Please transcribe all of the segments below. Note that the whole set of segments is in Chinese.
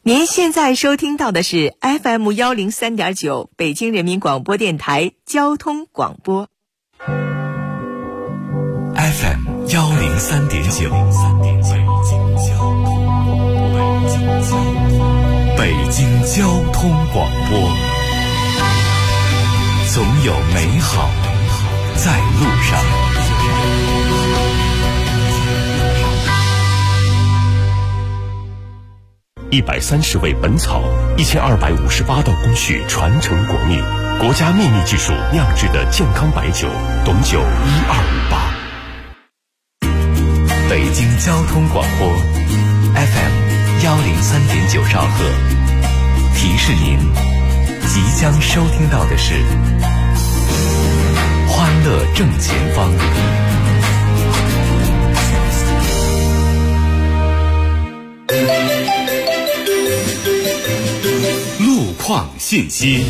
您现在收听到的是 FM103.9 北京人民广播电台交通广播。 FM103.9 北京交通广播，总有美好在路上。130味本草，1258道工序传承国秘，国家秘密技术酿制的健康白酒，董酒1258。北京交通广播 FM103.9 兆赫，提示您即将收听到的是欢乐正前方。路况信息。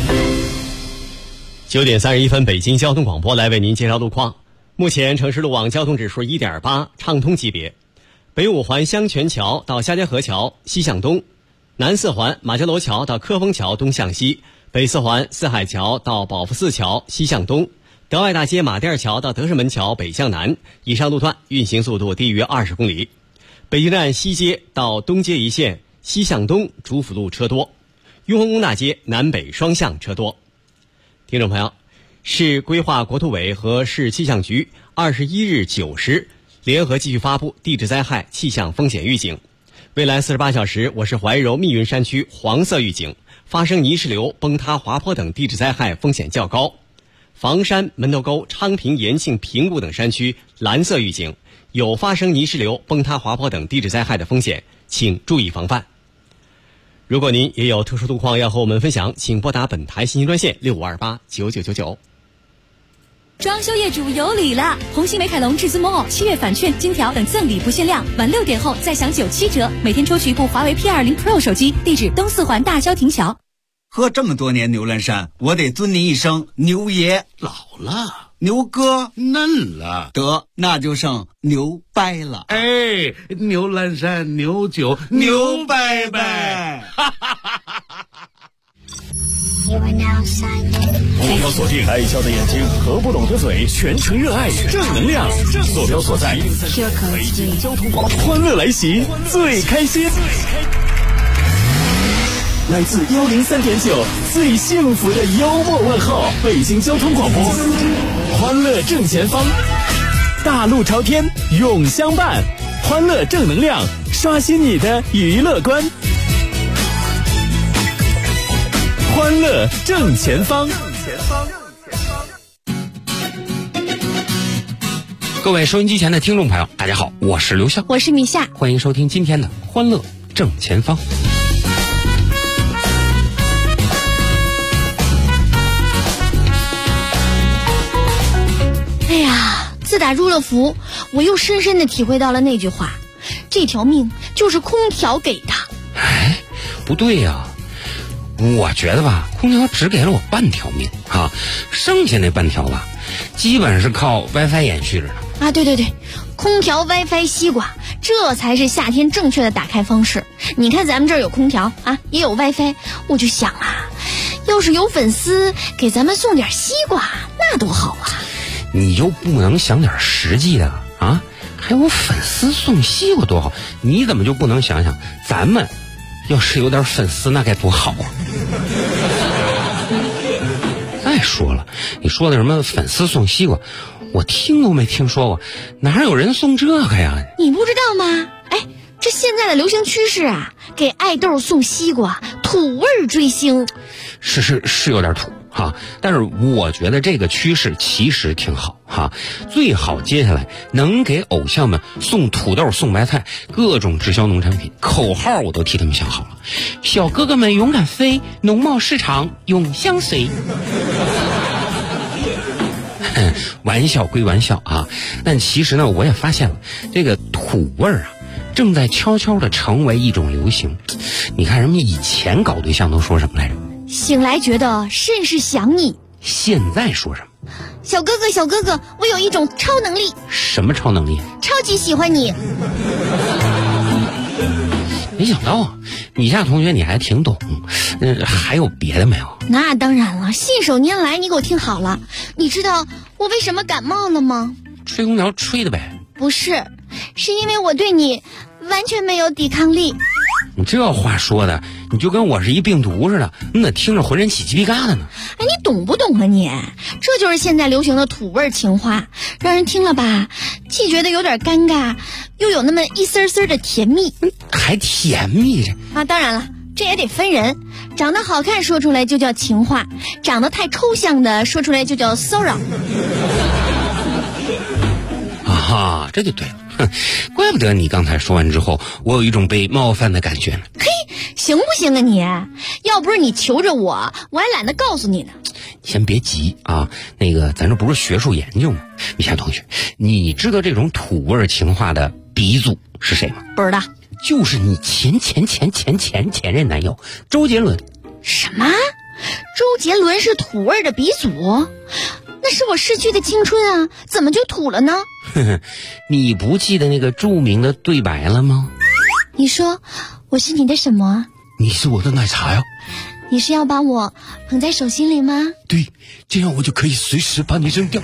9点31分，北京交通广播来为您介绍路况。目前城市路网交通指数 1.8， 畅通级别。北五环香泉桥到夏家河桥西向东，南四环马家楼桥到科丰桥东向西，北四环四海桥到保福寺桥西向东，德外大街马甸桥到德胜门桥北向南，以上路段运行速度低于20公里。北京站西街到东街一线西向东主辅路车多，雍和宫大街南北双向车多。听众朋友，市规划国土委和市气象局21日9时联合继续发布地质灾害气象风险预警。未来48小时，我市怀柔密云山区黄色预警，发生泥石流、崩塌、滑坡等地质灾害风险较高。房山、门头沟、昌平、延庆、平谷等山区蓝色预警，有发生泥石流、崩塌、滑坡等地质灾害的风险，请注意防范。如果您也有特殊路况要和我们分享，请拨打本台信息专线6528999999。 装修业主有礼了！红星美凯龙至尊 Mall 7月返券、金条等赠礼不限量，晚6点后再享97折，每天抽取一部华为 P20 Pro 手机。地址东四环大郊亭桥。 喝这么多年牛栏山，我得尊您一声牛爷。 老了， 牛哥嫩了， 得那就剩牛掰了。 哎，牛栏山牛酒牛掰掰。 目标锁定爱笑的眼睛和不懂的嘴，全程热爱正能量。坐标所在北京交通广播，欢乐来袭，最开心。来自103.9最幸福的幽默问候，北京交通广播，欢乐正前方，大路朝天永相伴，欢乐正能量，刷新你的娱乐观。欢乐正前方。 各位收音机前的听众朋友，大家好，我是刘笑， 我是米夏， 欢迎收听今天的欢乐正前方。 哎呀，自打入了伏，我又深深地体会到了那句话，这条命就是空调给的。 哎，不对呀，我觉得吧，空调只给了我半条命啊，剩下那半条吧，基本是靠 WiFi 延续着的。 啊，对对对，空调 WiFi 西瓜，这才是夏天正确的打开方式。你看咱们这儿有空调啊，也有 WiFi， 我就想啊，要是有粉丝给咱们送点西瓜，那多好啊！ 你就不能想点实际的啊？还有粉丝送西瓜多好，你怎么就不能想想咱们要是有点粉丝那该多好啊？再说了，你说的什么粉丝送西瓜，我听都没听说过，哪有人送这个呀？ 你不知道吗？哎，这现在的流行趋势啊，给爱豆送西瓜，土味追星。 是有点土哈，但是我觉得这个趋势其实挺好哈。最好接下来能给偶像们送土豆、送白菜，各种直销农产品，口号我都替他们想好了。小哥哥们勇敢飞，农贸市场永相随。玩笑归玩笑啊，但其实呢，我也发现了这个土味儿啊，正在悄悄地成为一种流行。你看人们以前搞对象都说什么来着？ 醒来觉得甚是想你。 现在说什么？ 小哥哥，小哥哥，我有一种超能力。 什么超能力？ 超级喜欢你。 没想到啊，米夏同学你还挺懂。还有别的没有？ 那当然了，信手拈来。你给我听好了，你知道我为什么感冒了吗？ 吹空调吹的呗。 不是，是因为我对你完全没有抵抗力。 你这话说的，你就跟我是一病毒似的，你咋听着浑身起鸡皮疙瘩呢？ 哎，你懂不懂啊你？这就是现在流行的土味情话，让人听了吧，既觉得有点尴尬，又有那么一丝丝的甜蜜。 还甜蜜着啊！当然了，这也得分人，长得好看说出来就叫情话，长得太抽象的说出来就叫骚扰。 啊，这就对了。怪不得你刚才说完之后，我有一种被冒犯的感觉呢。 嘿，行不行啊你？要不是你求着我还懒得告诉你呢。 先别急啊，咱这不是学术研究吗？米夏同学，你知道这种土味情话的鼻祖是谁吗？ 不知道。 就是你前任男友周杰伦。 什么？周杰伦是土味的鼻祖？那是我逝去的青春啊，怎么就土了呢？ 你不记得那个著名的对白了吗？ 你说我是你的什么？ 你是我的奶茶呀。 你是要把我捧在手心里吗？ 对，这样我就可以随时把你扔掉。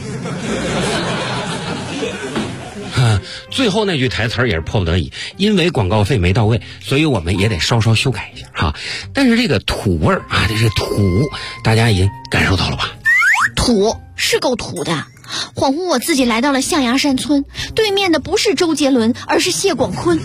最后那句台词也是迫不得已，因为广告费没到位，所以我们也得稍稍修改一下哈。但是这个土味啊，这是土，大家已经感受到了吧？ 土是够土的，恍惚我自己来到了象牙山村，对面的不是周杰伦，而是谢广坤。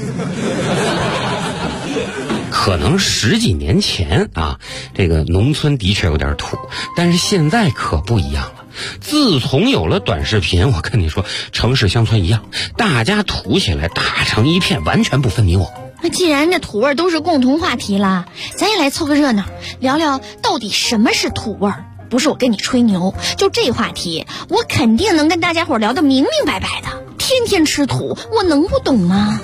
可能10几年前啊，这个农村的确有点土，但是现在可不一样了。自从有了短视频，我跟你说，城市乡村一样，大家土起来打成一片，完全不分你我。 那既然这土味都是共同话题了，咱也来凑个热闹，聊聊到底什么是土味。不是我跟你吹牛，就这话题，我肯定能跟大家伙聊得明明白白的。天天吃土，我能不懂吗？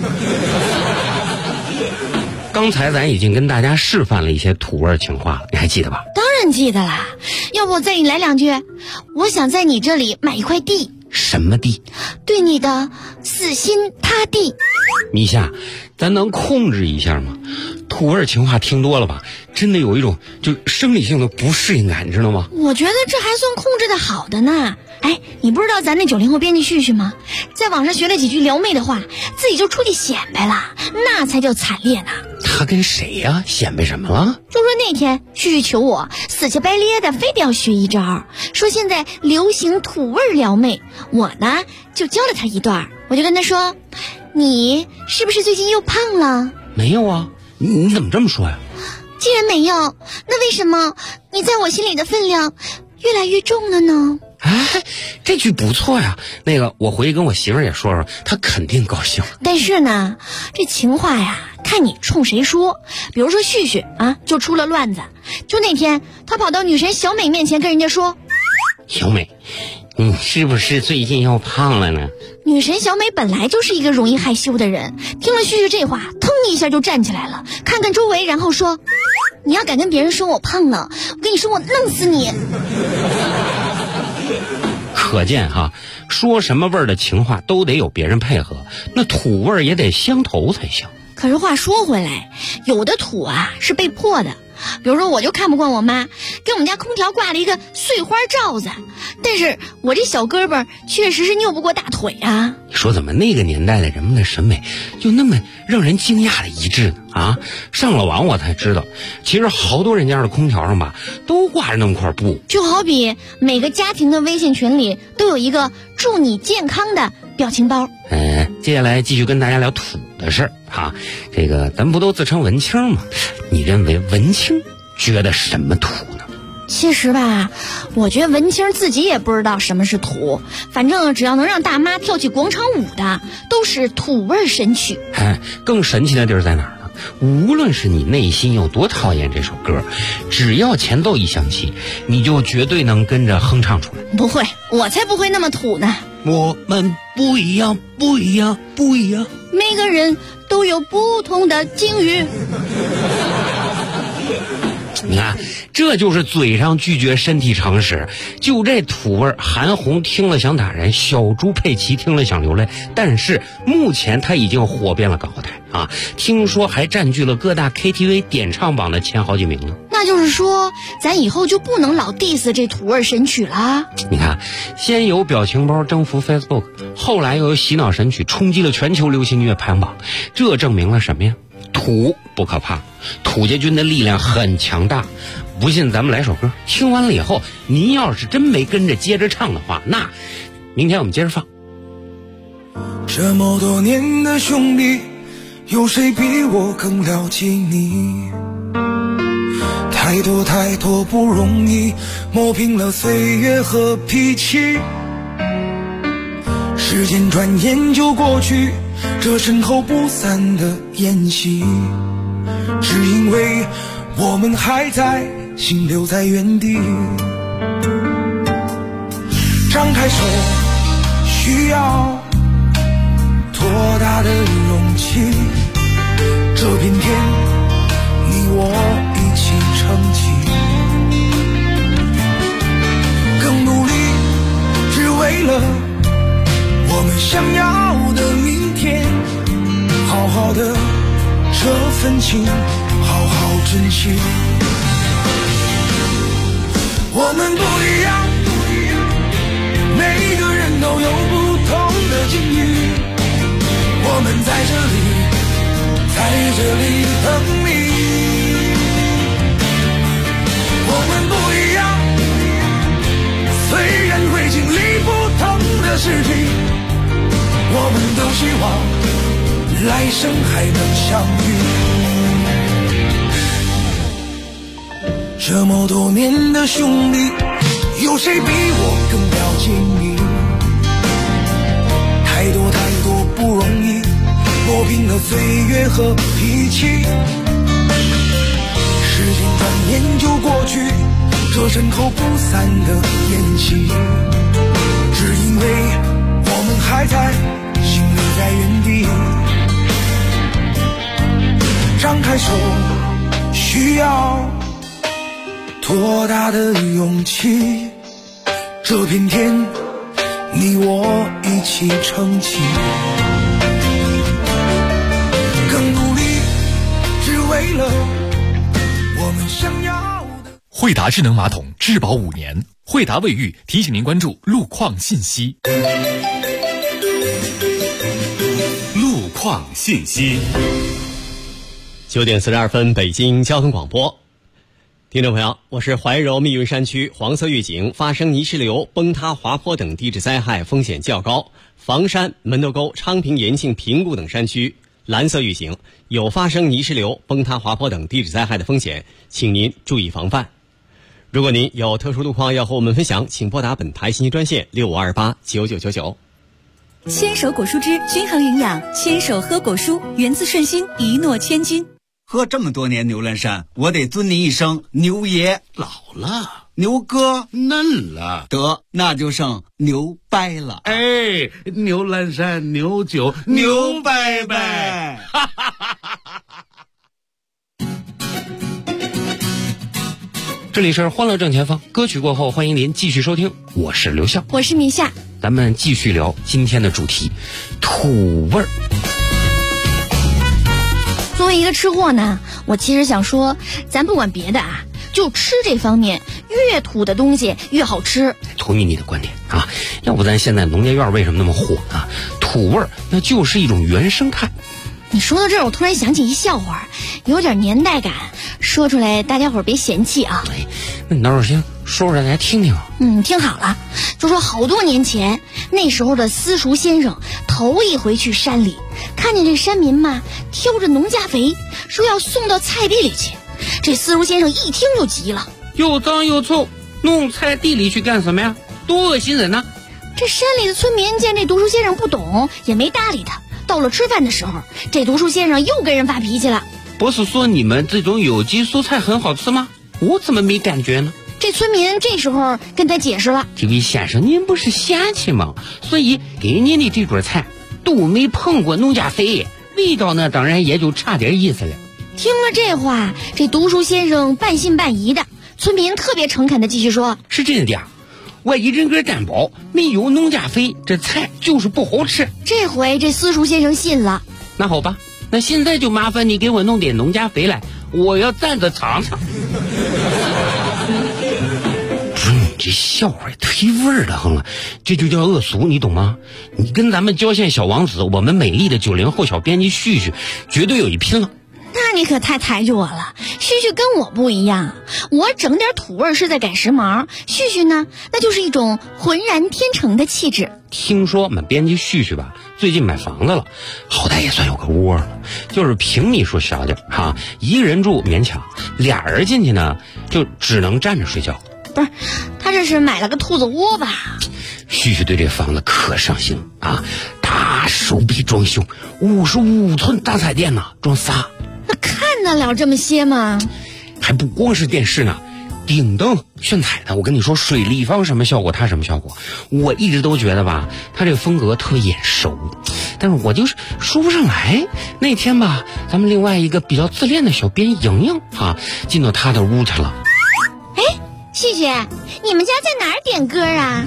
刚才咱已经跟大家示范了一些土味情话了，你还记得吧？ 当然记得啦，要不我再给你来2句。我想在你这里买一块地。 什么地？ 对你的死心塌地。 米夏，咱能控制一下吗？土味情话听多了吧，真的有一种就生理性的不适应感，你知道吗？ 我觉得这还算控制的好的呢。哎，你不知道咱那90后编辑旭旭吗？在网上学了几句撩妹的话，自己就出去显摆了，那才叫惨烈呢。 他跟谁呀？显摆什么了？ 就说那天旭旭求我死乞白咧的，非得要学一招，说现在流行土味撩妹，我呢就教了他一段。我就跟他说，你是不是最近又胖了？ 没有啊，你怎么这么说呀？ 既然没有，那为什么你在我心里的分量越来越重了呢？ 哎，这句不错呀。我回去跟我媳妇儿也说说，她肯定高兴。 但是呢，这情话呀，看你冲谁说。比如说旭旭啊，就出了乱子。就那天他跑到女神小美面前跟人家说， 小美，你是不是最近又胖了呢？ 女神小美本来就是一个容易害羞的人，听了旭旭这话，腾一下就站起来了，看看周围，然后说，你要敢跟别人说我胖了，我跟你说我弄死你。 可见哈，说什么味儿的情话都得有别人配合，那土味儿也得相投才行。 可是话说回来，有的土啊是被迫的。比如说我就看不惯我妈给我们家空调挂了一个碎花罩子，但是我这小胳膊确实是拗不过大腿啊。 你说怎么那个年代的人们的审美就那么让人惊讶的一致呢？啊，上了网我才知道，其实好多人家的空调上吧都挂着那么块布。 就好比每个家庭的微信群里都有一个祝你健康的表情包。 接下来继续跟大家聊土的事儿哈。咱不都自称文青吗？你认为文青觉得什么土呢？ 其实吧，我觉得文青自己也不知道什么是土，反正只要能让大妈跳起广场舞的，都是土味神曲。 更神奇的地儿在哪儿呢？无论是你内心有多讨厌这首歌，只要前奏一响起，你就绝对能跟着哼唱出来。 不会，我才不会那么土呢。 我们不一样，不一样，不一样。 每个人都有不同的境遇。 你看，这就是嘴上拒绝身体常识。就这土味，韩红听了想打人，小猪佩奇听了想流泪。但是目前他已经火遍了港澳台啊，听说还占据了各大 KTV 点唱榜的前好几名呢。 那就是说，咱以后就不能老 diss 这土味神曲了。 你看，先有表情包征服 Facebook， 后来又有洗脑神曲冲击了全球流行音乐排行榜，这证明了什么呀？土不可怕，土家军的力量很强大。不信咱们来首歌，听完了以后，您要是真没跟着接着唱的话，那明天我们接着放。 这么多年的兄弟，有谁比我更了解你？太多太多不容易，磨平了岁月和脾气。时间转眼就过去，这身后不散的宴席，只因为我们还在，心留在原地。张开手需要多大的勇气，这片天你我一起撑起，更努力只为了我们想要的明天，好好的这份情好好珍惜。我们不一样，每个人都有不同的境遇，我们在这里等你。我们不一样，虽然会经历不同的事情，我们都希望来生还能相遇。这么多年的兄弟，有谁比我更了解你？太多太多不容易，磨平了岁月和脾气。时间转眼就过去，这身后不散的宴席，只因为我们还在，心留在原地。张开手需要多大的勇气，这片天你我一起撑起，更努力只为了我们想要的。 惠达智能马桶质保5年，惠达卫浴提醒您关注路况信息。 路况信息。 9点42分，北京交通广播。听众朋友，我是怀柔密云山区黄色预警，发生泥石流、崩塌、滑坡等地质灾害风险较高。房山、门头沟、昌平、延庆、平谷等山区蓝色预警，有发生泥石流、崩塌、滑坡等地质灾害的风险，请您注意防范。如果您有特殊路况要和我们分享，请拨打本台信息专线65289999。 牵手果蔬汁均衡营养，牵手喝果蔬，源自顺心，一诺千金。 喝这么多年牛栏山，我得尊你一声牛爷。 老了， 牛哥嫩了， 得那就剩牛掰了。 哎，牛栏山牛酒牛掰掰。 这里是欢乐正前方，歌曲过后欢迎您继续收听，我是刘笑， 我是米夏， 咱们继续聊今天的主题，土味儿。 作为一个吃货呢，我其实想说，咱不管别的啊，就吃这方面，越土的东西越好吃。 同意你的观点啊，要不咱现在农家院为什么那么火啊？土味儿那就是一种原生态。 你说到这儿，我突然想起一笑话，有点年代感，说出来大家伙别嫌弃啊。 哎，那你倒是先说出来来听听。 听好了，就说好多年前，那时候的私塾先生头一回去山里，看见这山民嘛挑着农家肥，说要送到菜地里去。这私塾先生一听就急了， 又脏又臭，弄菜地里去干什么呀？多恶心人呐！ 这山里的村民见这读书先生不懂，也没搭理他。到了吃饭的时候，这读书先生又跟人发脾气了。 不是说你们这种有机蔬菜很好吃吗？我怎么没感觉呢？ 这村民这时候跟他解释了， 这位先生，您不是嫌弃吗？所以给您的这桌菜都没碰过农家肥，味道呢当然也就差点意思了。 听了这话，这读书先生半信半疑的。村民特别诚恳的继续说：“ 是真的呀，我一人格担保，没有农家肥，这菜就是不好吃。” 这回这私塾先生信了。 那好吧，那现在就麻烦你给我弄点农家肥来，我要蘸着尝尝。你这笑话也忒味儿的很了，这就叫恶俗，你懂吗？你跟咱们郊县小王子，我们美丽的90后小编辑旭旭，绝对有一拼了。 那你可太抬举我了，旭旭跟我不一样，我整点土味是在赶时髦，旭旭呢，那就是一种浑然天成的气质。 听说我们编辑旭旭吧，最近买房子了，好歹也算有个窝了，就是平米数小点哈，一个人住勉强，俩人进去呢，就只能站着睡觉。 不是，他这是买了个兔子窝吧？ 旭旭对这房子可上心啊，大手笔装修，55寸大彩电呢，装仨。 那看得了这么些吗？ 还不光是电视呢，顶灯、炫彩的，我跟你说，水立方什么效果，它什么效果。我一直都觉得吧，他这个风格特眼熟，但是我就是说不上来。那天吧，咱们另外一个比较自恋的小编莹莹啊，进到他的屋去了。 哎，旭旭，你们家在哪儿点歌啊？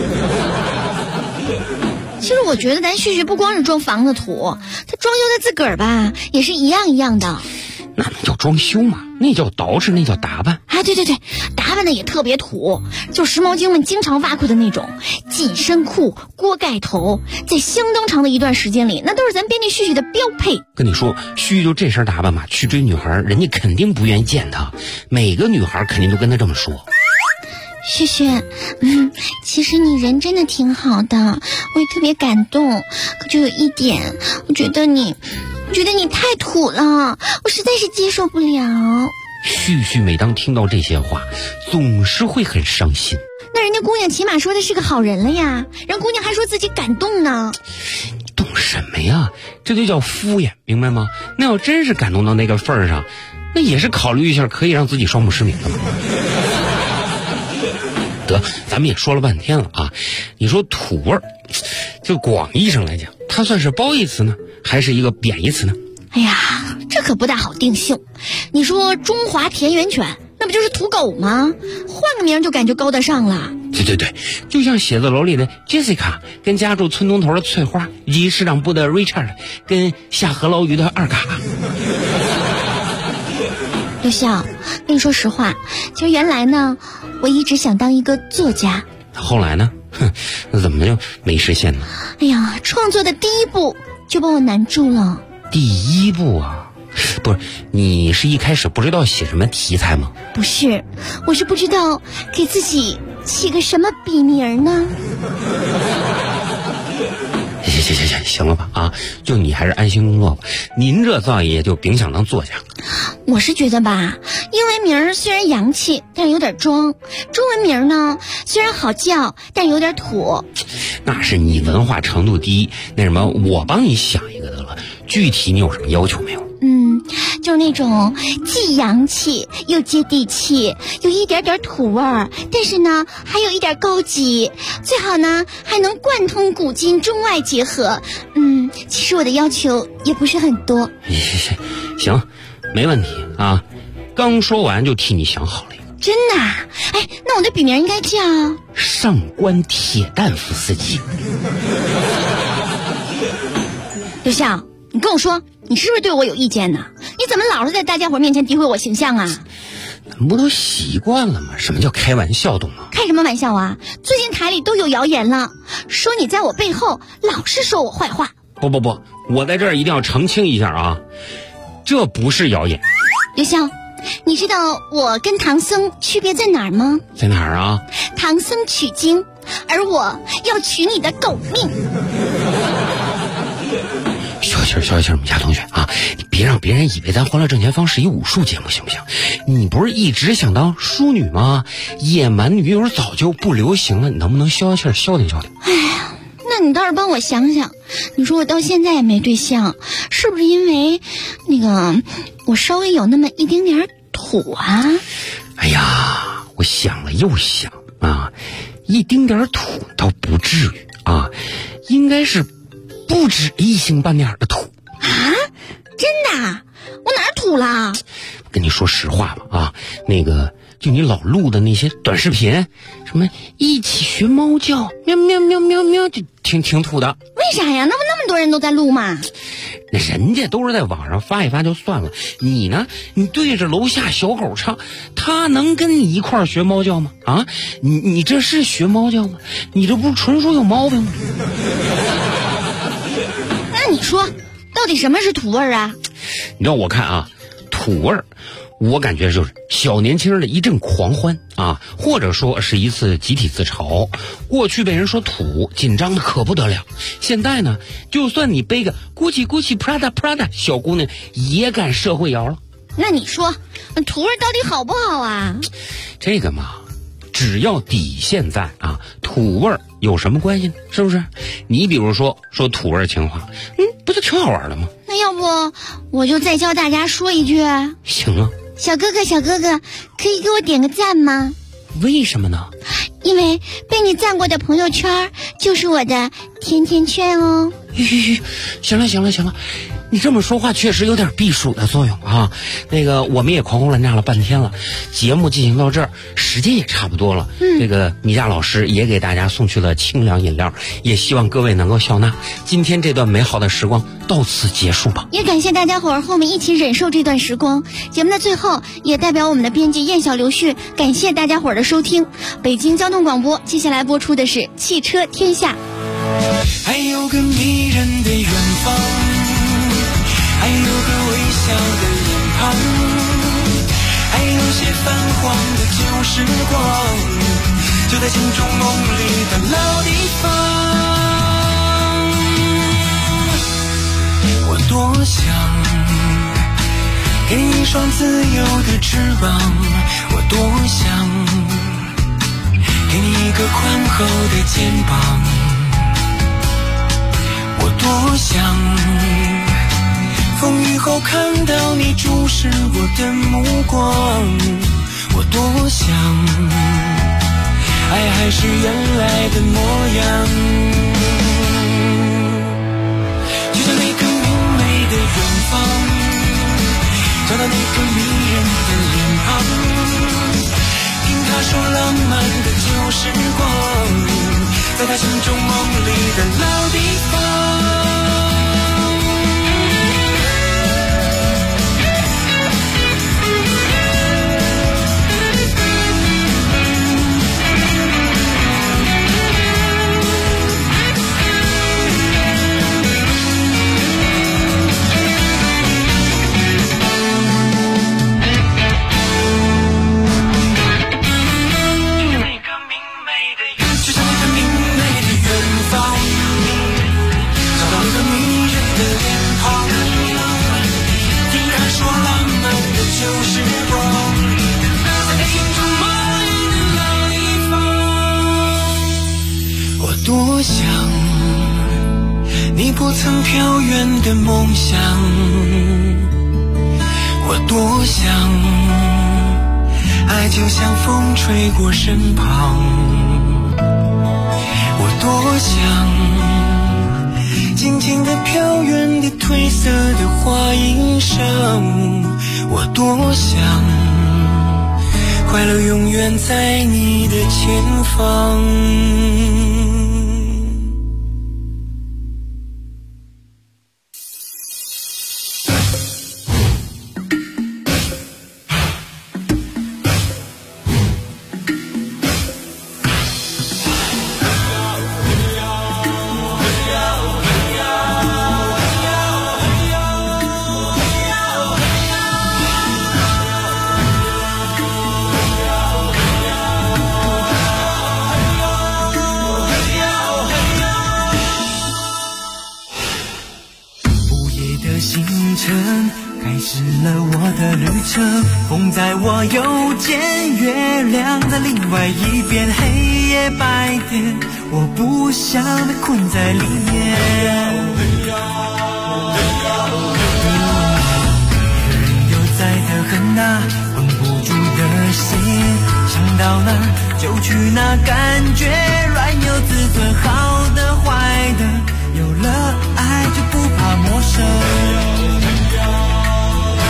其实我觉得咱旭旭不光是装房子土，他装修他自个儿吧，也是一样一样的。 那能叫装修吗？那叫捯饬，那叫打扮。 啊，对对对，打扮的也特别土，就时髦精们经常挖苦的那种紧身裤、锅盖头，在相当长的一段时间里，那都是咱编辑旭旭的标配。 跟你说，旭旭就这身打扮嘛，去追女孩，人家肯定不愿意见他，每个女孩肯定都跟他这么说。 旭旭，其实你人真的挺好的，我也特别感动。可就有一点，我觉得你太土了，我实在是接受不了。 旭旭每当听到这些话，总是会很伤心。 那人家姑娘起码说的是个好人了呀，人姑娘还说自己感动呢。 你懂什么呀？这就叫敷衍，明白吗？那要真是感动到那个份儿上，那也是考虑一下可以让自己双目失明的嘛。得，咱们也说了半天了啊，你说土味儿，就广义上来讲，它算是褒义词呢，还是一个贬义词呢？ 哎呀，这可不大好定性。你说中华田园犬，那不就是土狗吗？换个名就感觉高大上了。 对对对，就像写字楼里的 Jessica 跟家住村东头的翠花，以及市场部的 Richard 跟下河捞鱼的二嘎。 刘笑，跟你说实话，其实原来呢，我一直想当一个作家。 后来呢？那怎么就没实现呢？ 哎呀，创作的第一步就把我难住了。 第一步啊，不是你是一开始不知道写什么题材吗？ 不是，我是不知道给自己起个什么笔名呢。 行了吧啊！就你还是安心工作吧。您这造诣也就甭想当作家。 我是觉得吧，英文名虽然洋气，但有点装；中文名呢，虽然好叫，但有点土。 那是你文化程度低。那什么，我帮你想一个得了。具体你有什么要求没有？ 就是那种既洋气又接地气，有一点点土味儿，但是呢还有一点高级，最好呢还能贯通古今，中外结合。其实我的要求也不是很多。 行，没问题啊。刚说完就替你想好了。 真的啊？哎，那我的笔名应该叫上官铁蛋夫斯基。 刘笑，你跟我说，你是不是对我有意见呢？你怎么老是在大家伙面前诋毁我形象啊？ 咱不都习惯了吗？什么叫开玩笑，懂吗？ 开什么玩笑啊？最近台里都有谣言了，说你在我背后老是说我坏话。 不，我在这儿一定要澄清一下啊，这不是谣言。 刘笑，你知道我跟唐僧区别在哪儿吗？ 在哪儿啊？ 唐僧取经，而我要取你的狗命。 消气儿，夏同学啊，你别让别人以为咱欢乐正前方是一武术节目，行不行？你不是一直想当淑女吗？野蛮女友早就不流行了，你能不能消气儿，消停消停？ 哎呀，那你倒是帮我想想，你说我到现在也没对象，是不是因为那个我稍微有那么一丁点土啊？ 哎呀，我想了又想啊，一丁点土倒不至于啊，应该是不止一星半点的土啊？真的啊？ 我哪儿土啦？ 跟你说实话吧啊，那个就你老录的那些短视频，什么一起学猫叫，喵喵喵喵喵，就挺土的。 为啥呀？那么多人都在录嘛。 那人家都是在网上发一发就算了，你呢？你对着楼下小狗唱，他能跟你一块儿学猫叫吗？啊，你这是学猫叫吗？你这不是纯属有毛病吗？ 那你说，到底什么是土味儿啊？ 你让我看啊，土味儿，我感觉就是小年轻的一阵狂欢啊，或者说是一次集体自嘲。过去被人说土，紧张的可不得了。现在呢，就算你背个 Gucci Prada 小姑娘也敢社会摇了。 那你说，土味到底好不好啊？ 这个嘛，只要底线在啊，土味有什么关系呢？是不是？你比如说土味情话，不就挺好玩的吗？ 那要不我就再教大家说一句。 行啊。 小哥哥，可以给我点个赞吗？ 为什么呢？ 因为被你赞过的朋友圈就是我的甜甜圈哦。 行了，你这么说话确实有点避暑的作用啊。那个我们也狂轰滥炸了半天了，节目进行到这儿，时间也差不多了。这个米娅老师也给大家送去了清凉饮料，也希望各位能够笑纳。今天这段美好的时光到此结束吧。 也感谢大家伙儿和我们一起忍受这段时光。节目的最后，也代表我们的编辑燕小刘旭，感谢大家伙儿的收听。北京交通广播接下来播出的是汽车天下。 还有个迷人的远方，还有个微笑的脸庞，还有些泛黄的旧时光，就在心中梦里的老地方。我多想给你一双自由的翅膀，我多想给你一个宽厚的肩膀，我多想风雨后看到你注视我的目光，我多想爱还是原来的模样。就像那个明媚的远方，找到那个迷人的脸庞，听他说浪漫的旧时光，在他心中梦里的老地方。多想你不曾飘远的梦想，我多想爱就像风吹过身旁，我多想静静地飘远的褪色的花衣裳，我多想快乐永远在你的前方。开始了我的旅程，风在我右肩，月亮在另外一边，黑夜白天，我不想被困在里面。一个人又在的很大，绷不住的心，想到哪儿就去哪，感觉软有自尊，好的坏的，有了爱就不怕陌生。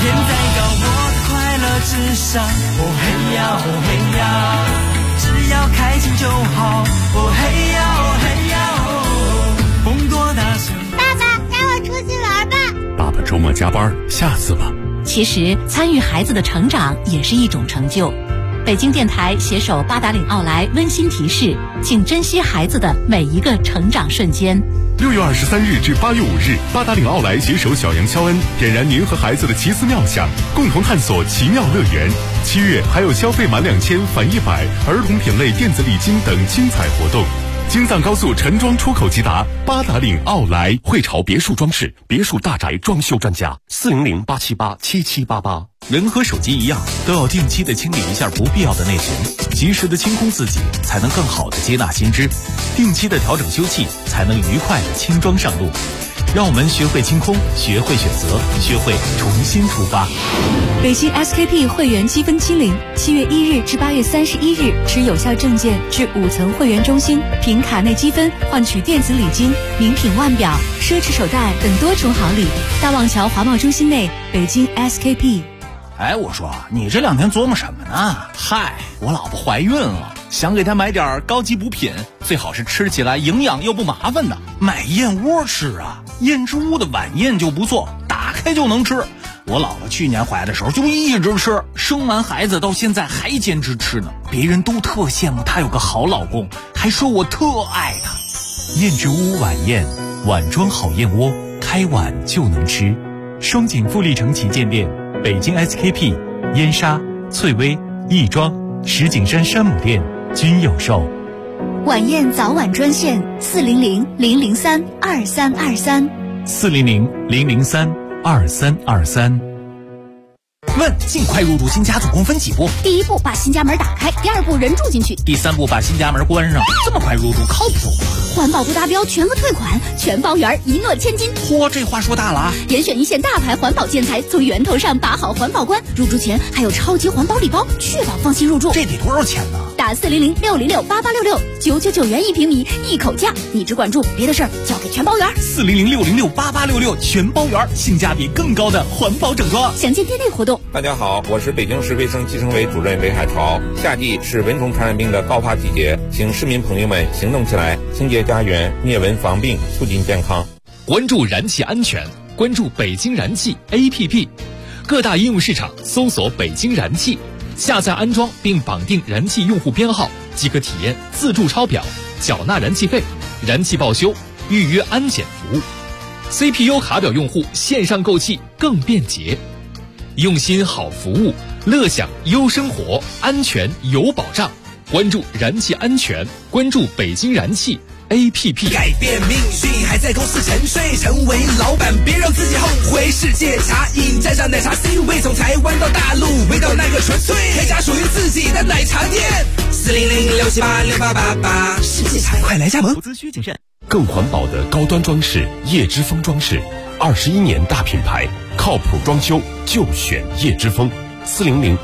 天再高，我的快乐至上。哦嘿呀哦嘿呀，只要开心就好。哦嘿呀哦嘿呀哦，风多大声。 爸爸带我出去玩吧。 爸爸周末加班，下次吧。 其实参与孩子的成长也是一种成就。北京电台携手八达岭奥莱温馨提示，请珍惜孩子的每一个成长瞬间。 6月23日至8月5日，八达岭奥莱携手小杨肖恩，点燃您和孩子的奇思妙想，共同探索奇妙乐园。7月还有消费满2000返100，儿童品类电子礼金等精彩活动。京藏高速陈庄出口即达，八达岭奥莱汇潮别墅装饰，别墅大宅装修专家，400-878-7788。 人和手机一样，都要定期的清理一下不必要的内存，及时的清空自己，才能更好的接纳新知；定期的调整修葺，才能愉快的轻装上路。让我们学会清空，学会选择，学会重新出发。 北京 SKP 会员积分清零，7月1日至8月31日，持有效证件至5层会员中心，凭卡内积分换取电子礼金、名品腕表、奢侈手袋等多重好礼。大望桥华贸中心内，北京 SKP。 哎，我说你这2天琢磨什么呢？ 嗨，我老婆怀孕了，想给她买点高级补品，最好是吃起来营养又不麻烦的。 买燕窝吃啊，燕之屋的晚宴就不错，打开就能吃。我老婆去年怀的时候就一直吃，生完孩子到现在还坚持吃呢。别人都特羡慕她有个好老公，还说我特爱她。 燕之屋晚宴，碗装好燕窝，开碗就能吃。双井富力城旗舰店。北京 SKP、燕莎、翠微、亦庄、石景山山姆店均有售。 晚宴早晚专线400-003-2323。 400-003-2323。 问：尽快入住新家总共分几步？ 第1步把新家门打开，第2步人住进去， 第3步把新家门关上。这么快入住靠谱吗？ 环保不达标全额退款，全包圆，一诺千金。 嚯，这话说大了啊！ 严选一线大牌环保建材，从源头上把好环保关。入住前还有超级环保礼包，确保放心入住。 这得多少钱呢？ 打400-606-8866，999元1平米，一口价。你只管住，别的事儿交给全包圆。 400-606-8866，全包圆，性价比更高的环保整装。 详见店内活动。 大家好，我是北京市卫生计生委主任韦海潮。夏季是蚊虫传染病的高发季节，请市民朋友们行动起来，清洁家园，灭蚊防病，促进健康。 关注燃气安全，关注北京燃气 APP， 各大应用市场搜索北京燃气，下载安装并绑定燃气用户编号，即可体验自助抄表、缴纳燃气费、燃气报修、预约安检服务。CPU 卡表用户线上购气更便捷。用心好服务，乐享优生活，安全有保障。关注燃气安全，关注北京燃气 APP。 改变命运还在公司沉睡，成为老板别让自己后悔。世界茶饮沾上奶茶 C 位，从台湾到大陆，味道那个纯粹，开家属于自己的奶茶店。400-678-6888，世界茶快来加盟。 投资需谨慎。更环保的高端装饰，叶之峰装饰，21年大品牌，靠谱装修就选叶之峰。400-650-2868。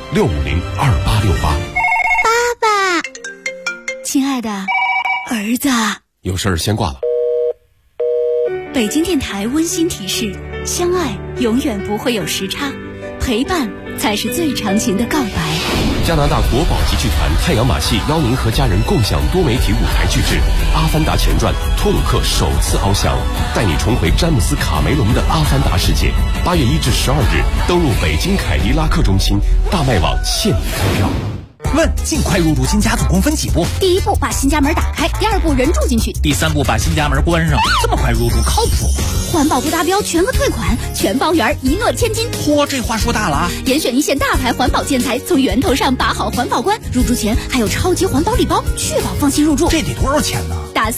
爸爸，亲爱的儿子， 有事儿先挂了。 北京电台温馨提示：相爱永远不会有时差，陪伴才是最长情的告白。 加拿大国宝级剧团太阳马戏邀您和家人共享多媒体舞台剧制《阿凡达前传》，托鲁克首次翱翔，带你重回詹姆斯卡梅隆的阿凡达世界。8月1至12日，登陆北京凯迪拉克中心，大麦网现已开票。 问：尽快入住新家总共分几步？ 第1步把新家门打开，第2步人住进去， 第3步把新家门关上。这么快入住靠谱吗？ 环保不达标全额退款，全包圆，一诺千金。 嚯，这话说大了啊！ 严选一线大牌环保建材，从源头上把好环保关。入住前还有超级环保礼包，确保放心入住。 这得多少钱呢？ 打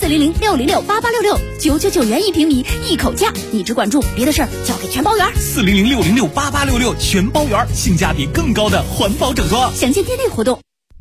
400-606-8866，999元1平米，一口价。你只管住，别的事儿交给全包圆。 400-606-8866，全包圆，性价比更高的环保整装。 详见店内活动。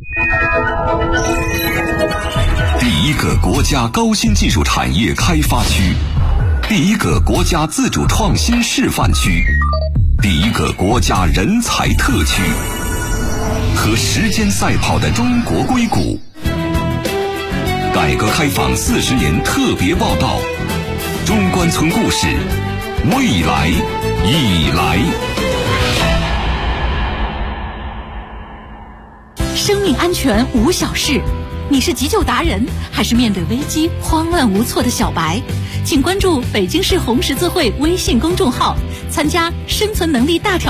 第1个国家高新技术产业开发区，第1个国家自主创新示范区，第1个国家人才特区，和时间赛跑的中国硅谷。改革开放40年特别报道，中关村故事，未来已来。 安全无小事。你是急救达人，还是面对危机慌乱无措的小白？请关注北京市红十字会微信公众号，参加生存能力大挑